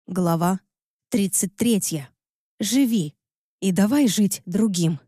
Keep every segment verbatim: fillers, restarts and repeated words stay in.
Глава тридцать третья. Живи и давай жить другим.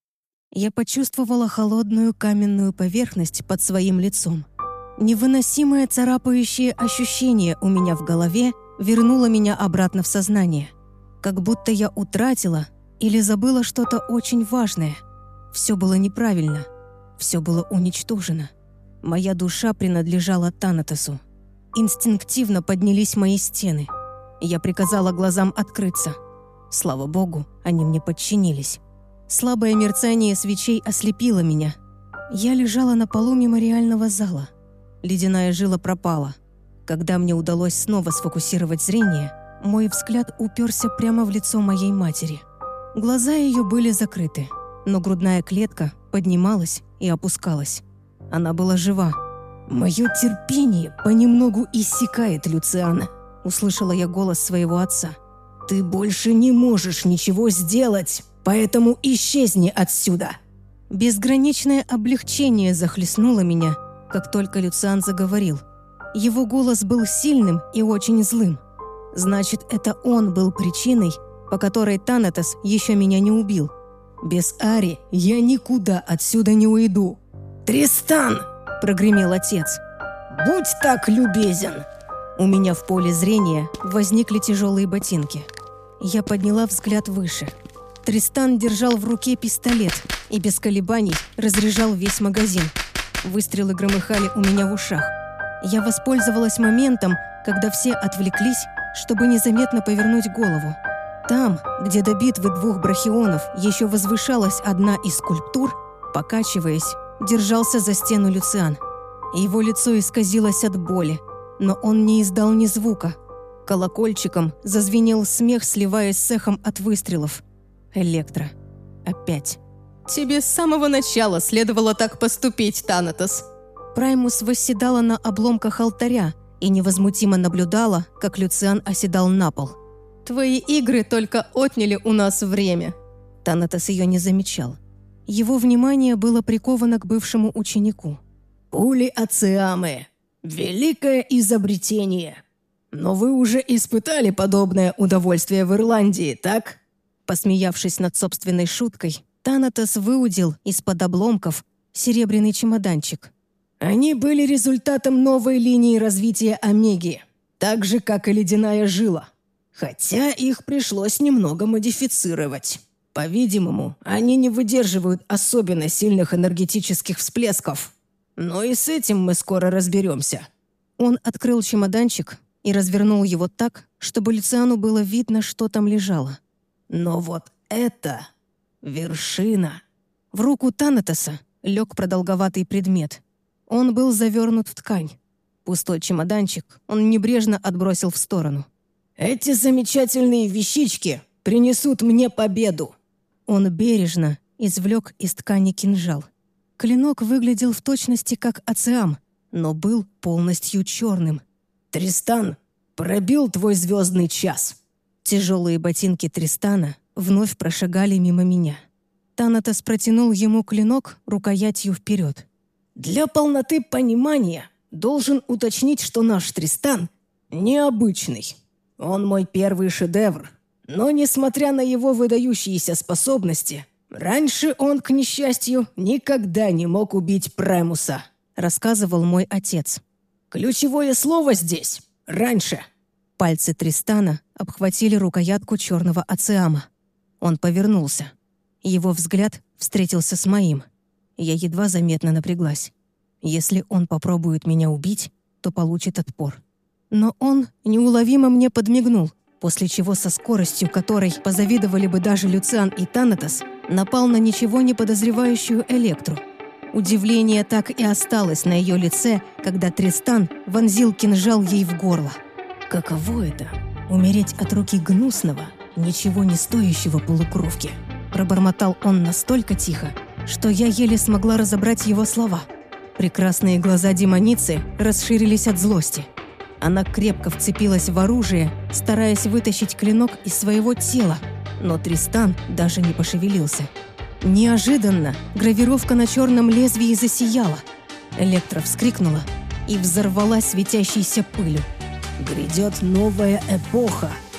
Я почувствовала холодную каменную поверхность под своим лицом. Невыносимое царапающее ощущение у меня в голове вернуло меня обратно в сознание. Как будто я утратила или забыла что-то очень важное. Все было неправильно. Все было уничтожено. Моя душа принадлежала Танатосу. Инстинктивно поднялись мои стены. Я приказала глазам открыться. Слава богу, они мне подчинились. Слабое мерцание свечей ослепило меня. Я лежала на полу мемориального зала. Ледяная жила пропала. Когда мне удалось снова сфокусировать зрение, мой взгляд уперся прямо в лицо моей матери. Глаза ее были закрыты, но грудная клетка поднималась и опускалась. Она была жива. «Мое терпение понемногу иссякает, Люциана», — услышала я голос своего отца. «Ты больше не можешь ничего сделать, поэтому исчезни отсюда». Безграничное облегчение захлестнуло меня, как только Люциан заговорил. Его голос был сильным и очень злым. Значит, это он был причиной, по которой Танатос еще меня не убил. «Без Ари я никуда отсюда не уйду». «Тристан!» – прогремел отец. «Будь так любезен!» У меня в поле зрения возникли тяжелые ботинки. Я подняла взгляд выше. Тристан держал в руке пистолет и без колебаний разряжал весь магазин. Выстрелы громыхали у меня в ушах. Я воспользовалась моментом, когда все отвлеклись, чтобы незаметно повернуть голову. Там, где до битвы двух брахионов еще возвышалась одна из скульптур, покачиваясь, держался за стену Люциан. Его лицо исказилось от боли, но он не издал ни звука. Колокольчиком зазвенел смех, сливаясь с эхом от выстрелов. Электро. Опять. «Тебе с самого начала следовало так поступить, Танатос». Праймус восседала на обломках алтаря и невозмутимо наблюдала, как Люциан оседал на пол. «Твои игры только отняли у нас время». Танатос ее не замечал. Его внимание было приковано к бывшему ученику. «Пули Ациамы. Великое изобретение. Но вы уже испытали подобное удовольствие в Ирландии, так?» Посмеявшись над собственной шуткой, Танатос выудил из-под обломков серебряный чемоданчик. «Они были результатом новой линии развития Омеги, так же, как и ледяная жила. Хотя их пришлось немного модифицировать. По-видимому, они не выдерживают особенно сильных энергетических всплесков. Но и с этим мы скоро разберемся». Он открыл чемоданчик и развернул его так, чтобы Люциану было видно, что там лежало. «Но вот это вершина». В руку Танатоса лег продолговатый предмет. Он был завернут в ткань. Пустой чемоданчик он небрежно отбросил в сторону. «Эти замечательные вещички принесут мне победу». Он бережно извлек из ткани кинжал. Клинок выглядел в точности как Ациам, но был полностью черным. «Тристан пробил твой звездный час». Тяжелые ботинки Тристана вновь прошагали мимо меня. Танатос протянул ему клинок рукоятью вперед. «Для полноты понимания должен уточнить, что наш Тристан необычный. Он мой первый шедевр. Но, несмотря на его выдающиеся способности, раньше он, к несчастью, никогда не мог убить Праймуса», — рассказывал мой отец. «Ключевое слово здесь — раньше». Пальцы Тристана обхватили рукоятку черного Ациама. Он повернулся. Его взгляд встретился с моим. Я едва заметно напряглась. Если он попробует меня убить, то получит отпор. Но он неуловимо мне подмигнул, после чего со скоростью, которой позавидовали бы даже Люциан и Танатос, напал на ничего не подозревающую Электру. Удивление так и осталось на ее лице, когда Тристан вонзил кинжал ей в горло. «Каково это — умереть от руки гнусного, ничего не стоящего полукровки?» Пробормотал он настолько тихо, что я еле смогла разобрать его слова. Прекрасные глаза демоницы расширились от злости. Она крепко вцепилась в оружие, стараясь вытащить клинок из своего тела, но Тристан даже не пошевелился. Неожиданно гравировка на черном лезвии засияла. Электра вскрикнула и взорвалась светящейся пылью. «Грядет новая эпоха,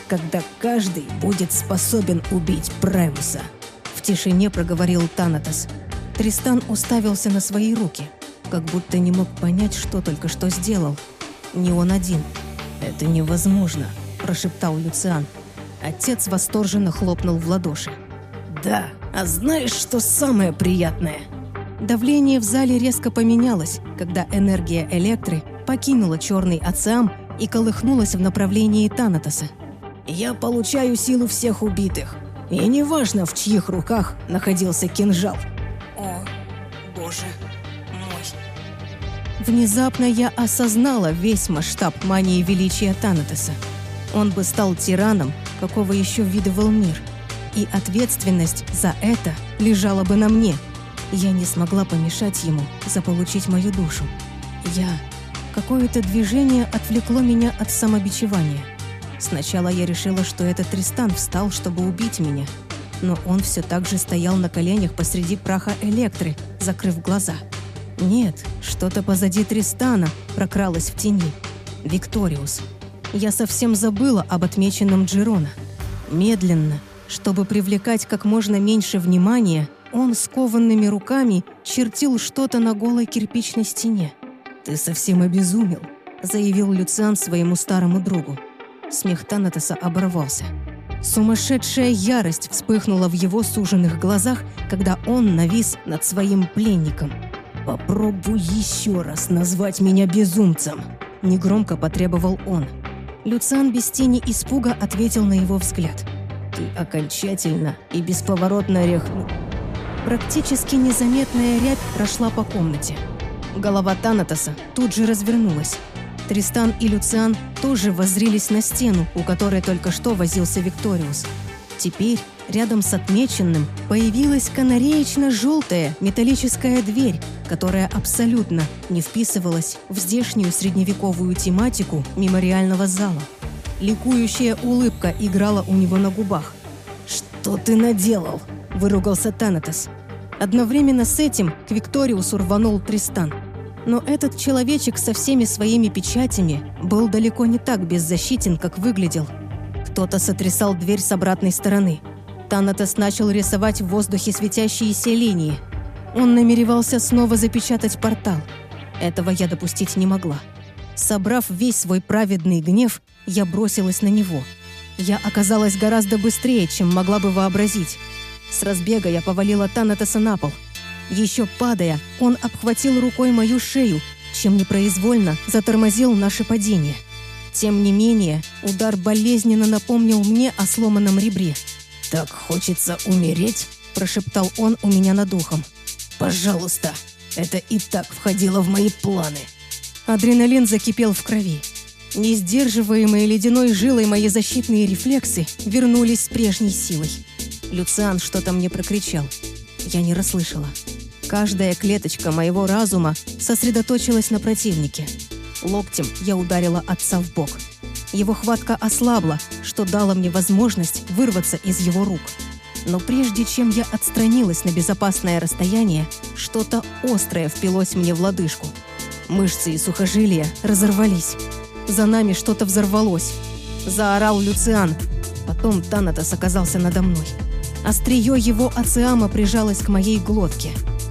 когда каждый будет способен убить Праймуса. В тишине проговорил Танатос. Тристан уставился на свои руки, как будто не мог понять, что только что сделал. Не он один. «Это невозможно», – прошептал Люциан. Отец восторженно хлопнул в ладоши. «Да, а знаешь, что самое приятное?» Давление в зале резко поменялось, когда энергия Электры покинула черный Ациам и колыхнулась в направлении Танатоса. «Я получаю силу всех убитых, и неважно, в чьих руках находился кинжал». «О, Боже мой!» Внезапно я осознала весь масштаб мании величия Танатоса. Он бы стал тираном, какого еще видывал мир. И ответственность за это лежала бы на мне. Я не смогла помешать ему заполучить мою душу. Я... Какое-то движение отвлекло меня от самобичевания. Сначала я решила, что это Тристан встал, чтобы убить меня. Но он все так же стоял на коленях посреди праха Электры, закрыв глаза. Нет, что-то позади Тристана прокралось в тени. Викториус. Я совсем забыла об отмеченном Джерона. Медленно, чтобы привлекать как можно меньше внимания, он скованными руками чертил что-то на голой кирпичной стене. «Ты совсем обезумел», — заявил Люциан своему старому другу. Смех Танатоса оборвался. Сумасшедшая ярость вспыхнула в его суженных глазах, когда он навис над своим пленником. «Попробуй еще раз назвать меня безумцем», — негромко потребовал он. Люциан без тени испуга ответил на его взгляд. «Ты окончательно и бесповоротно рехнул». Практически незаметная рябь прошла по комнате. Голова Танатоса тут же развернулась. Тристан и Люциан тоже воззрились на стену, у которой только что возился Викториус. Теперь рядом с отмеченным появилась канареечно-желтая металлическая дверь, которая абсолютно не вписывалась в здешнюю средневековую тематику мемориального зала. Ликующая улыбка играла у него на губах. «Что ты наделал?» – выругался Танатос. Одновременно с этим к Викториусу рванул Тристан. Но этот человечек со всеми своими печатями был далеко не так беззащитен, как выглядел. Кто-то сотрясал дверь с обратной стороны. Танатос начал рисовать в воздухе светящиеся линии. Он намеревался снова запечатать портал. Этого я допустить не могла. Собрав весь свой праведный гнев, я бросилась на него. Я оказалась гораздо быстрее, чем могла бы вообразить. С разбега я повалила Танатоса на пол. Еще падая, он обхватил рукой мою шею, чем непроизвольно затормозил наше падение. Тем не менее, удар болезненно напомнил мне о сломанном ребре. «Так хочется умереть?» – прошептал он у меня над ухом. «Пожалуйста, это и так входило в мои планы». Адреналин закипел в крови. Несдерживаемые ледяной жилой мои защитные рефлексы вернулись с прежней силой. Люциан что-то мне прокричал. Я не расслышала. Каждая клеточка моего разума сосредоточилась на противнике. Локтем я ударила отца в бок. Его хватка ослабла, что дало мне возможность вырваться из его рук. Но прежде чем я отстранилась на безопасное расстояние, что-то острое впилось мне в лодыжку. Мышцы и сухожилия разорвались. За нами что-то взорвалось. Заорал Люциан. Потом Танатос оказался надо мной. Острие его ациама прижалось к моей глотке.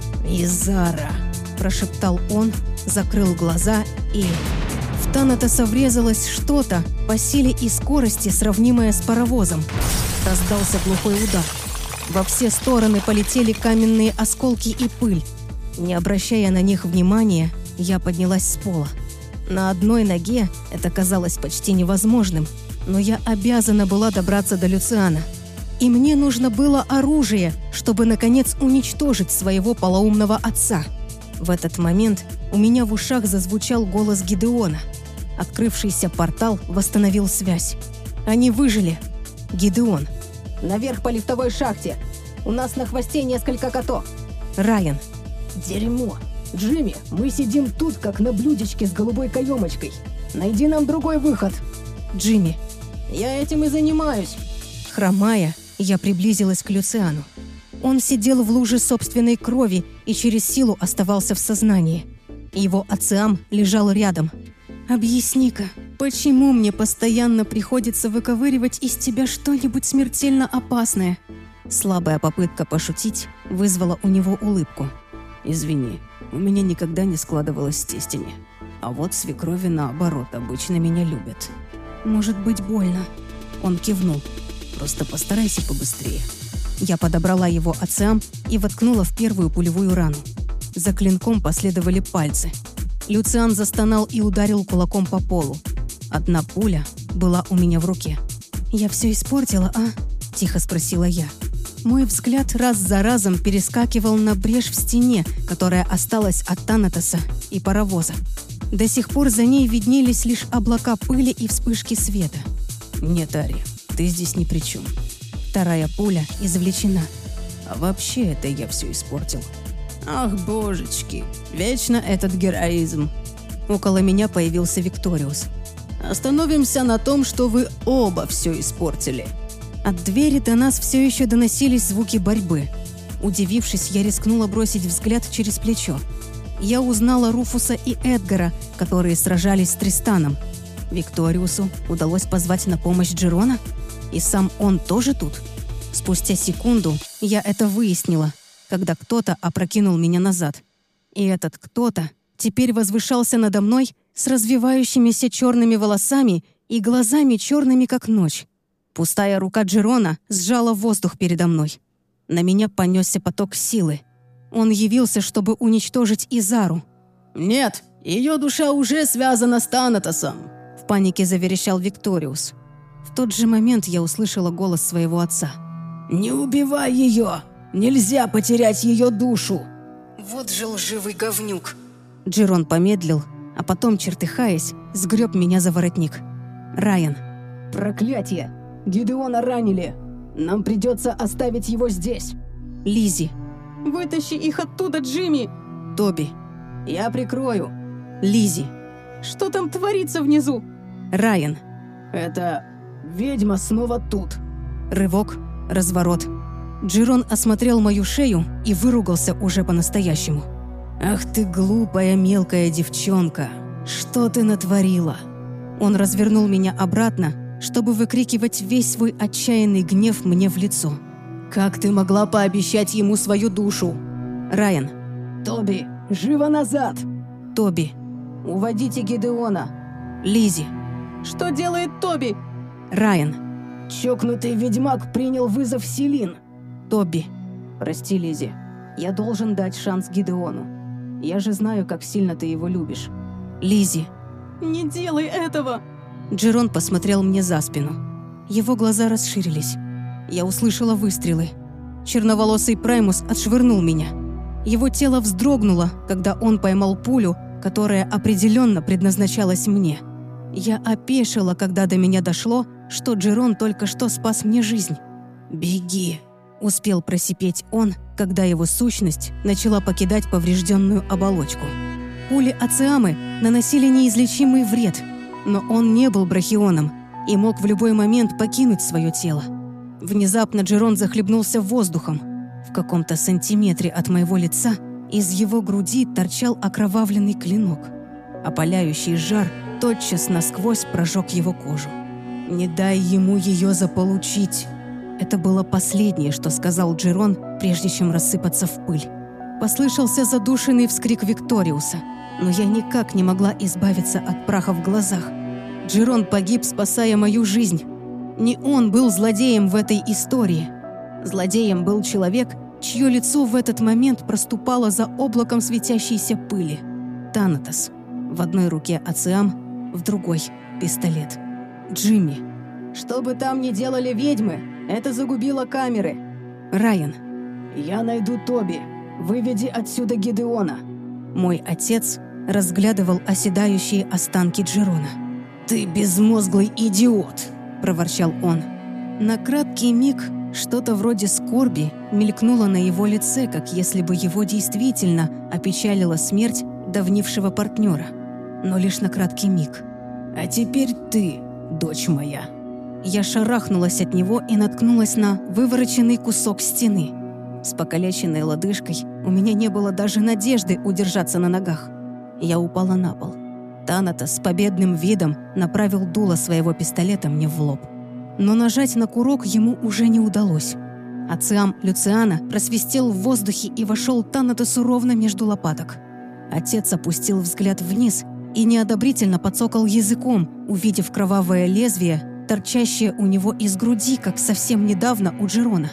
«Изара!» – прошептал он, закрыл глаза и... В Танатоса врезалось что-то по силе и скорости, сравнимое с паровозом. Раздался глухой удар. Во все стороны полетели каменные осколки и пыль. Не обращая на них внимания, я поднялась с пола. На одной ноге это казалось почти невозможным, но я обязана была добраться до Люциана. И мне нужно было оружие, чтобы, наконец, уничтожить своего полоумного отца. В этот момент у меня в ушах зазвучал голос Гидеона. Открывшийся портал восстановил связь. Они выжили. Гидеон. «Наверх по лифтовой шахте! У нас на хвосте несколько котов!» Райан. «Дерьмо! Джимми, мы сидим тут, как на блюдечке с голубой каемочкой. Найди нам другой выход!» Джимми. «Я этим и занимаюсь!» Хромая, я приблизилась к Люциану. Он сидел в луже собственной крови и через силу оставался в сознании. Его ациам лежал рядом. «Объясни-ка», Почему мне постоянно приходится выковыривать из тебя что-нибудь смертельно опасное? Слабая попытка пошутить вызвала у него улыбку. Извини, у меня никогда не складывалось с тестями. А вот свекрови, наоборот, обычно меня любят. Может быть, больно. Он кивнул. Просто постарайся побыстрее. Я подобрала его АЦАМ и воткнула в первую пулевую рану. За клинком последовали пальцы. Люциан застонал и ударил кулаком по полу. Одна пуля была у меня в руке. «Я все испортила, а?» – тихо спросила я. Мой взгляд раз за разом перескакивал на брешь в стене, которая осталась от Танатоса и паровоза. До сих пор за ней виднелись лишь облака пыли и вспышки света. «Нет, Ари, ты здесь ни при чем». Вторая пуля извлечена. «А вообще это я все испортил». «Ах, божечки, вечно этот героизм». Около меня появился Викториус. «Остановимся на том, что вы оба все испортили». От двери до нас все еще доносились звуки борьбы. Удивившись, я рискнула бросить взгляд через плечо. Я узнала Руфуса и Эдгара, которые сражались с Тристаном. Викториусу удалось позвать на помощь Джерона? И сам он тоже тут? Спустя секунду я это выяснила, когда кто-то опрокинул меня назад. И этот кто-то теперь возвышался надо мной с развивающимися черными волосами и глазами черными, как ночь. Пустая рука Джерона сжала воздух передо мной. На меня понесся поток силы. Он явился, чтобы уничтожить Изару. «Нет, ее душа уже связана с Танатосом», — в панике заверещал Викториус. В тот же момент я услышала голос своего отца. «Не убивай ее! Нельзя потерять ее душу!» «Вот же лживый говнюк!» Джерон помедлил, а потом, чертыхаясь, сгреб меня за воротник. «Райан!» «Проклятие! Гидеона ранили! Нам придется оставить его здесь!» «Лиззи!» «Вытащи их оттуда, Джимми!» «Тоби!» «Я прикрою!» «Лиззи!» «Что там творится внизу?» «Райан!» «Это... ведьма снова тут!» Рывок, разворот. Джерон осмотрел мою шею и выругался уже по-настоящему. «Ах ты глупая мелкая девчонка! Что ты натворила?» Он развернул меня обратно, чтобы выкрикивать весь свой отчаянный гнев мне в лицо. «Как ты могла пообещать ему свою душу?» «Райан!» «Тоби, живо назад!» «Тоби!» «Уводите Гидеона!» «Лиззи!» «Что делает Тоби?» «Райан!» «Чокнутый ведьмак принял вызов Селин!» «Тоби!» «Прости, Лиззи, я должен дать шанс Гидеону. Я же знаю, как сильно ты его любишь». «Лиззи!» «Не делай этого!» Джерон посмотрел мне за спину. Его глаза расширились. Я услышала выстрелы. Черноволосый Праймус отшвырнул меня. Его тело вздрогнуло, когда он поймал пулю, которая определенно предназначалась мне. Я опешила, когда до меня дошло, что Джерон только что спас мне жизнь. «Беги!» – успел просипеть он, когда его сущность начала покидать поврежденную оболочку. Пули Ациамы наносили неизлечимый вред, но он не был брахионом и мог в любой момент покинуть свое тело. Внезапно Джерон захлебнулся воздухом. В каком-то сантиметре от моего лица из его груди торчал окровавленный клинок. Опаляющий жар тотчас насквозь прожег его кожу. «Не дай ему ее заполучить!» Это было последнее, что сказал Джерон, прежде чем рассыпаться в пыль. Послышался задушенный вскрик Викториуса, но я никак не могла избавиться от праха в глазах. Джерон погиб, спасая мою жизнь. Не он был злодеем в этой истории. Злодеем был человек, чье лицо в этот момент проступало за облаком светящейся пыли. Танатос. В одной руке Ациам, в другой — пистолет. Джимми. «Что бы там ни делали ведьмы, это загубило камеры!» Райан. «Я найду Тоби. Выведи отсюда Гидеона!» Мой отец разглядывал оседающие останки Джерона. «Ты безмозглый идиот!» – проворчал он. На краткий миг что-то вроде скорби мелькнуло на его лице, как если бы его действительно опечалила смерть давнившего партнера. Но лишь на краткий миг. «А теперь ты, дочь моя!» Я шарахнулась от него и наткнулась на вывороченный кусок стены. С покалеченной лодыжкой у меня не было даже надежды удержаться на ногах. Я упала на пол. Танатос с победным видом направил дуло своего пистолета мне в лоб. Но нажать на курок ему уже не удалось. Ациам Люциана просвистел в воздухе и вошел Танатосу ровно между лопаток. Отец опустил взгляд вниз и неодобрительно подсокал языком, увидев кровавое лезвие, торчащее у него из груди, как совсем недавно у Джерона.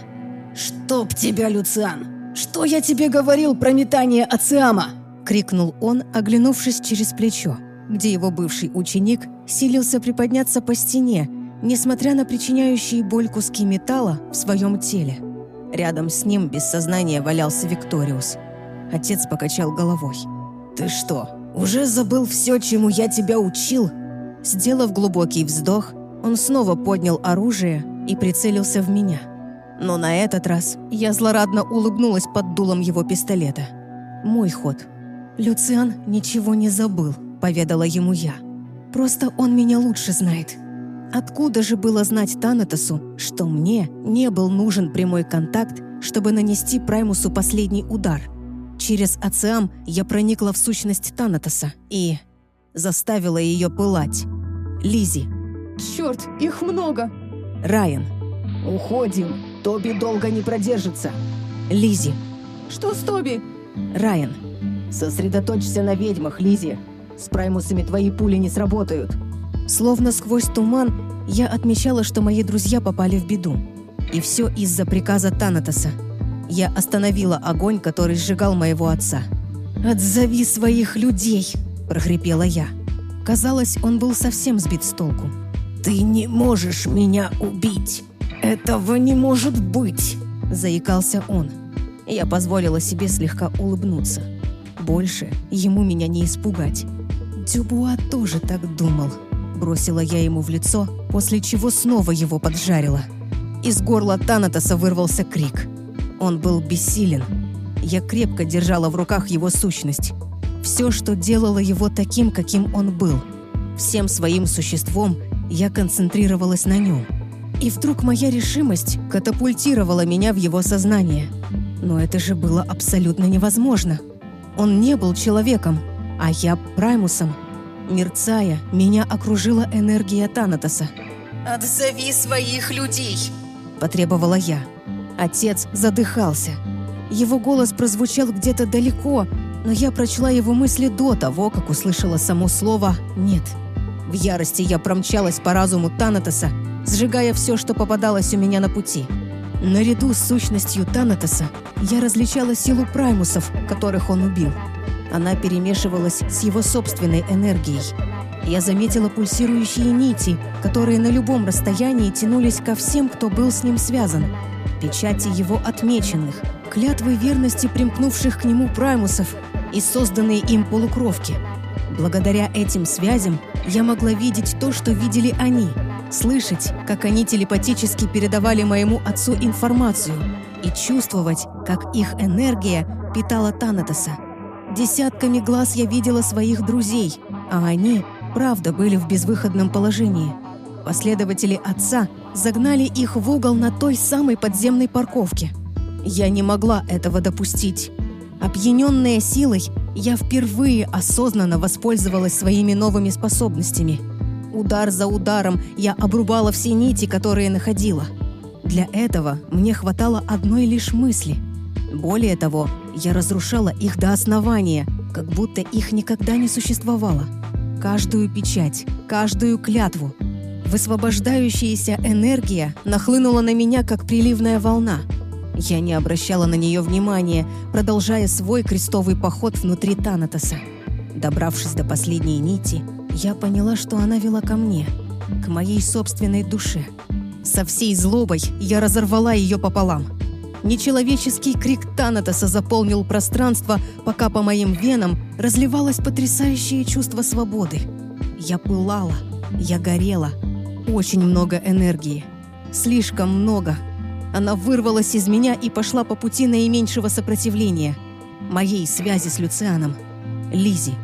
«Чтоб тебя, Люциан! Что я тебе говорил про метание Ациама?» — крикнул он, оглянувшись через плечо, где его бывший ученик силился приподняться по стене, несмотря на причиняющие боль куски металла в своем теле. Рядом с ним без сознания валялся Викториус. Отец покачал головой. «Ты что, уже забыл все, чему я тебя учил?» Сделав глубокий вздох, он снова поднял оружие и прицелился в меня. Но на этот раз я злорадно улыбнулась под дулом его пистолета. Мой ход. «Люциан ничего не забыл», — поведала ему я. «Просто он меня лучше знает». Откуда же было знать Танатосу, что мне не был нужен прямой контакт, чтобы нанести Праймусу последний удар? Через Ациам я проникла в сущность Танатоса и заставила ее пылать. Лизи. Черт, их много. Райан. «Уходим. Тоби долго не продержится». Лизи. Что с Тоби? Райан. «Сосредоточься на ведьмах, Лизи. С Праймусами твои пули не сработают». Словно сквозь туман, я отмечала, что мои друзья попали в беду. И все из-за приказа Танатоса. Я остановила огонь, который сжигал моего отца. «Отзови своих людей!» – прохрипела я. Казалось, он был совсем сбит с толку. «Ты не можешь меня убить! Этого не может быть!» – заикался он. Я позволила себе слегка улыбнуться. Больше ему меня не испугать. Дюбуа тоже так думал. Бросила я ему в лицо, после чего снова его поджарила. Из горла Танатоса вырвался крик. Он был бессилен. Я крепко держала в руках его сущность. Все, что делало его таким, каким он был. Всем своим существом я концентрировалась на нем. И вдруг моя решимость катапультировала меня в его сознание. Но это же было абсолютно невозможно. Он не был человеком, а я Праймусом. Мерцая, меня окружила энергия Танатоса. «Отзови своих людей!» – потребовала я. Отец задыхался. Его голос прозвучал где-то далеко, но я прочла его мысли до того, как услышала само слово «нет». В ярости я промчалась по разуму Танатоса, сжигая все, что попадалось у меня на пути. Наряду с сущностью Танатоса я различала силу праймусов, которых он убил. Она перемешивалась с его собственной энергией. Я заметила пульсирующие нити, которые на любом расстоянии тянулись ко всем, кто был с ним связан. Печати его отмеченных, клятвы верности примкнувших к нему праймусов и созданные им полукровки. Благодаря этим связям я могла видеть то, что видели они, слышать, как они телепатически передавали моему отцу информацию, и чувствовать, как их энергия питала Танатоса. Десятками глаз я видела своих друзей, а они, правда, были в безвыходном положении. Последователи отца загнали их в угол на той самой подземной парковке. Я не могла этого допустить. Опьяненная силой, я впервые осознанно воспользовалась своими новыми способностями. Удар за ударом я обрубала все нити, которые находила. Для этого мне хватало одной лишь мысли. Более того, я разрушала их до основания, как будто их никогда не существовало. Каждую печать, каждую клятву. Высвобождающаяся энергия нахлынула на меня, как приливная волна. Я не обращала на нее внимания, продолжая свой крестовый поход внутри Танатоса. Добравшись до последней нити, я поняла, что она вела ко мне, к моей собственной душе. Со всей злобой я разорвала ее пополам. Нечеловеческий крик Танатоса заполнил пространство, пока по моим венам разливалось потрясающее чувство свободы. Я пылала, я горела. Очень много энергии. Слишком много. Она вырвалась из меня и пошла по пути наименьшего сопротивления. Моей связи с Люцианом. Лизи.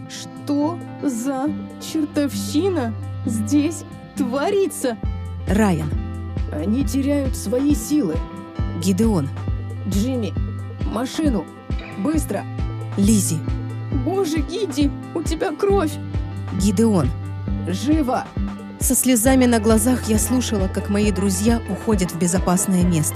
Что за чертовщина здесь творится? Райан. Они теряют свои силы. Гидеон. Джимми, машину! Быстро! Лизи. Боже, Гиди, у тебя кровь! Гидеон. Живо!» Со слезами на глазах я слушала, как мои друзья уходят в безопасное место.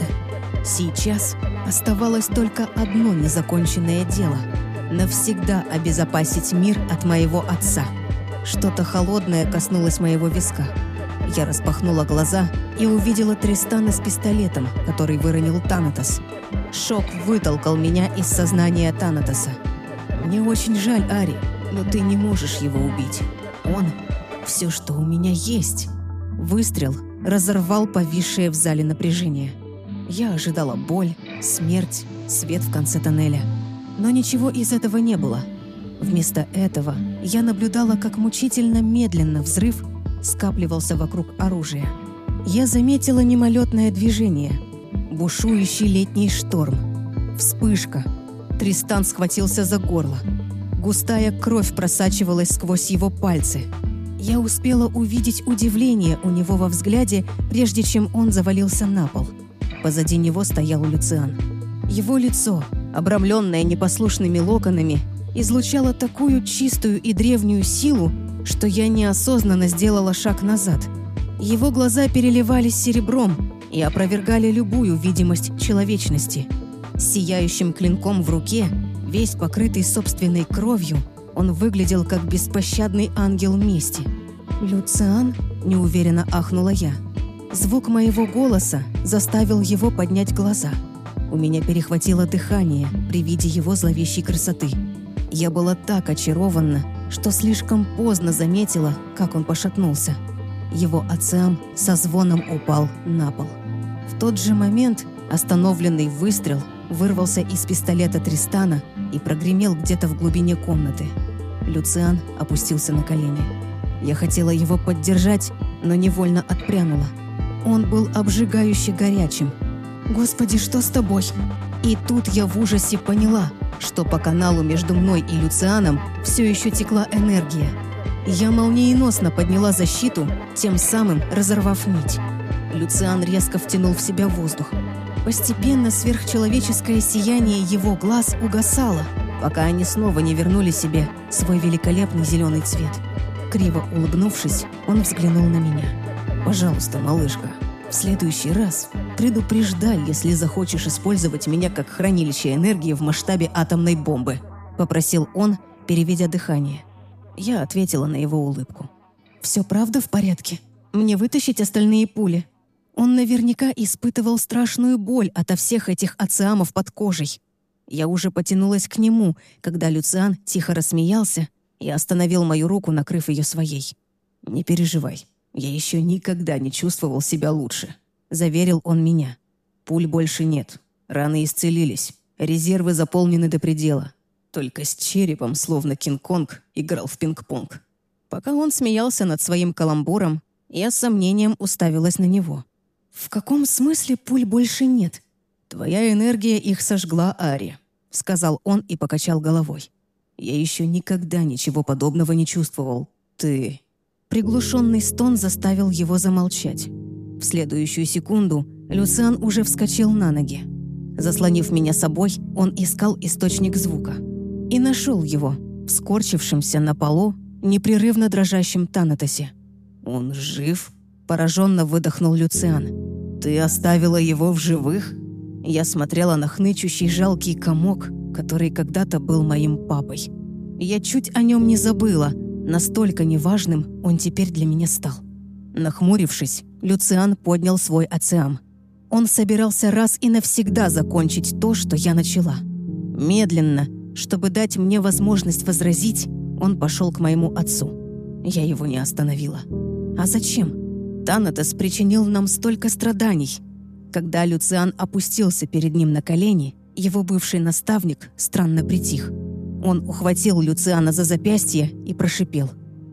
Сейчас оставалось только одно незаконченное дело — навсегда обезопасить мир от моего отца. Что-то холодное коснулось моего виска. Я распахнула глаза и увидела Тристана с пистолетом, который выронил Танатос. Шок вытолкал меня из сознания Танатоса. «Мне очень жаль, Ари, но ты не можешь его убить. Он — все, что у меня есть». Выстрел разорвал повисшее в зале напряжение. Я ожидала боль, смерть, свет в конце тоннеля. Но ничего из этого не было. Вместо этого я наблюдала, как мучительно медленно взрыв скапливался вокруг оружия. Я заметила мимолетное движение. Бушующий летний шторм. Вспышка. Тристан схватился за горло. Густая кровь просачивалась сквозь его пальцы. Я успела увидеть удивление у него во взгляде, прежде чем он завалился на пол. Позади него стоял Люциан. Его лицо, обрамленное непослушными локонами, излучало такую чистую и древнюю силу, что я неосознанно сделала шаг назад. Его глаза переливались серебром и опровергали любую видимость человечности. С сияющим клинком в руке, весь покрытый собственной кровью, он выглядел как беспощадный ангел мести. «Люциан?» – неуверенно ахнула я. Звук моего голоса заставил его поднять глаза. У меня перехватило дыхание при виде его зловещей красоты. Я была так очарована, что слишком поздно заметила, как он пошатнулся. Его ацеам со звоном упал на пол. В тот же момент остановленный выстрел вырвался из пистолета Тристана и прогремел где-то в глубине комнаты. Люциан опустился на колени. Я хотела его поддержать, но невольно отпрянула. Он был обжигающе горячим. «Господи, что с тобой?» И тут я в ужасе поняла, что по каналу между мной и Люцианом все еще текла энергия. Я молниеносно подняла защиту, тем самым разорвав нить. Люциан резко втянул в себя воздух. Постепенно сверхчеловеческое сияние его глаз угасало, пока они снова не вернули себе свой великолепный зеленый цвет. Криво улыбнувшись, он взглянул на меня. «Пожалуйста, малышка, в следующий раз предупреждай, если захочешь использовать меня как хранилище энергии в масштабе атомной бомбы», — попросил он, переведя дыхание. Я ответила на его улыбку. «Все правда в порядке? Мне вытащить остальные пули?» Он наверняка испытывал страшную боль ото всех этих ацеамов под кожей. Я уже потянулась к нему, когда Люциан тихо рассмеялся и остановил мою руку, накрыв ее своей. «Не переживай, я еще никогда не чувствовал себя лучше», — заверил он меня. «Пуль больше нет, раны исцелились, резервы заполнены до предела. Только с черепом, словно Кинг-Конг, играл в пинг-понг». Пока он смеялся над своим каламбуром, я с сомнением уставилась на него. «В каком смысле пуль больше нет?» «Твоя энергия их сожгла, Ари», — сказал он и покачал головой. «Я еще никогда ничего подобного не чувствовал. Ты...» Приглушенный стон заставил его замолчать. В следующую секунду Люциан уже вскочил на ноги. Заслонив меня собой, он искал источник звука. И нашел его, в скорчившемся на полу, непрерывно дрожащем Танатосе. «Он жив?» – пораженно выдохнул Люциан. «Ты оставила его в живых?» Я смотрела на хнычущий жалкий комок, который когда-то был моим папой. Я чуть о нем не забыла, настолько неважным он теперь для меня стал. Нахмурившись, Люциан поднял свой ацеам. Он собирался раз и навсегда закончить то, что я начала. Медленно, чтобы дать мне возможность возразить, он пошел к моему отцу. Я его не остановила. А зачем? Танатос причинил нам столько страданий. Когда Люциан опустился перед ним на колени, его бывший наставник странно притих. Он ухватил Люциана за запястье и прошипел: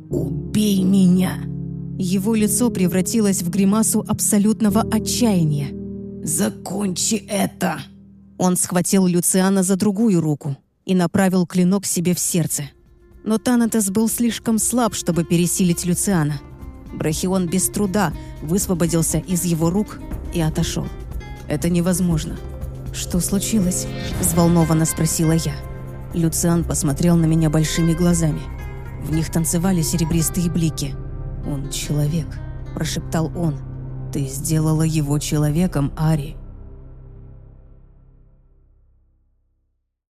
«Убей меня!» Его лицо превратилось в гримасу абсолютного отчаяния. «Закончи это!» Он схватил Люциана за другую руку и направил клинок себе в сердце. Но Танатос был слишком слаб, чтобы пересилить Люциана. Брахион без труда высвободился из его рук и отошел. «Это невозможно». «Что случилось?» – взволнованно спросила я. Люциан посмотрел на меня большими глазами. В них танцевали серебристые блики. «Он человек», — прошептал он. «Ты сделала его человеком, Ари».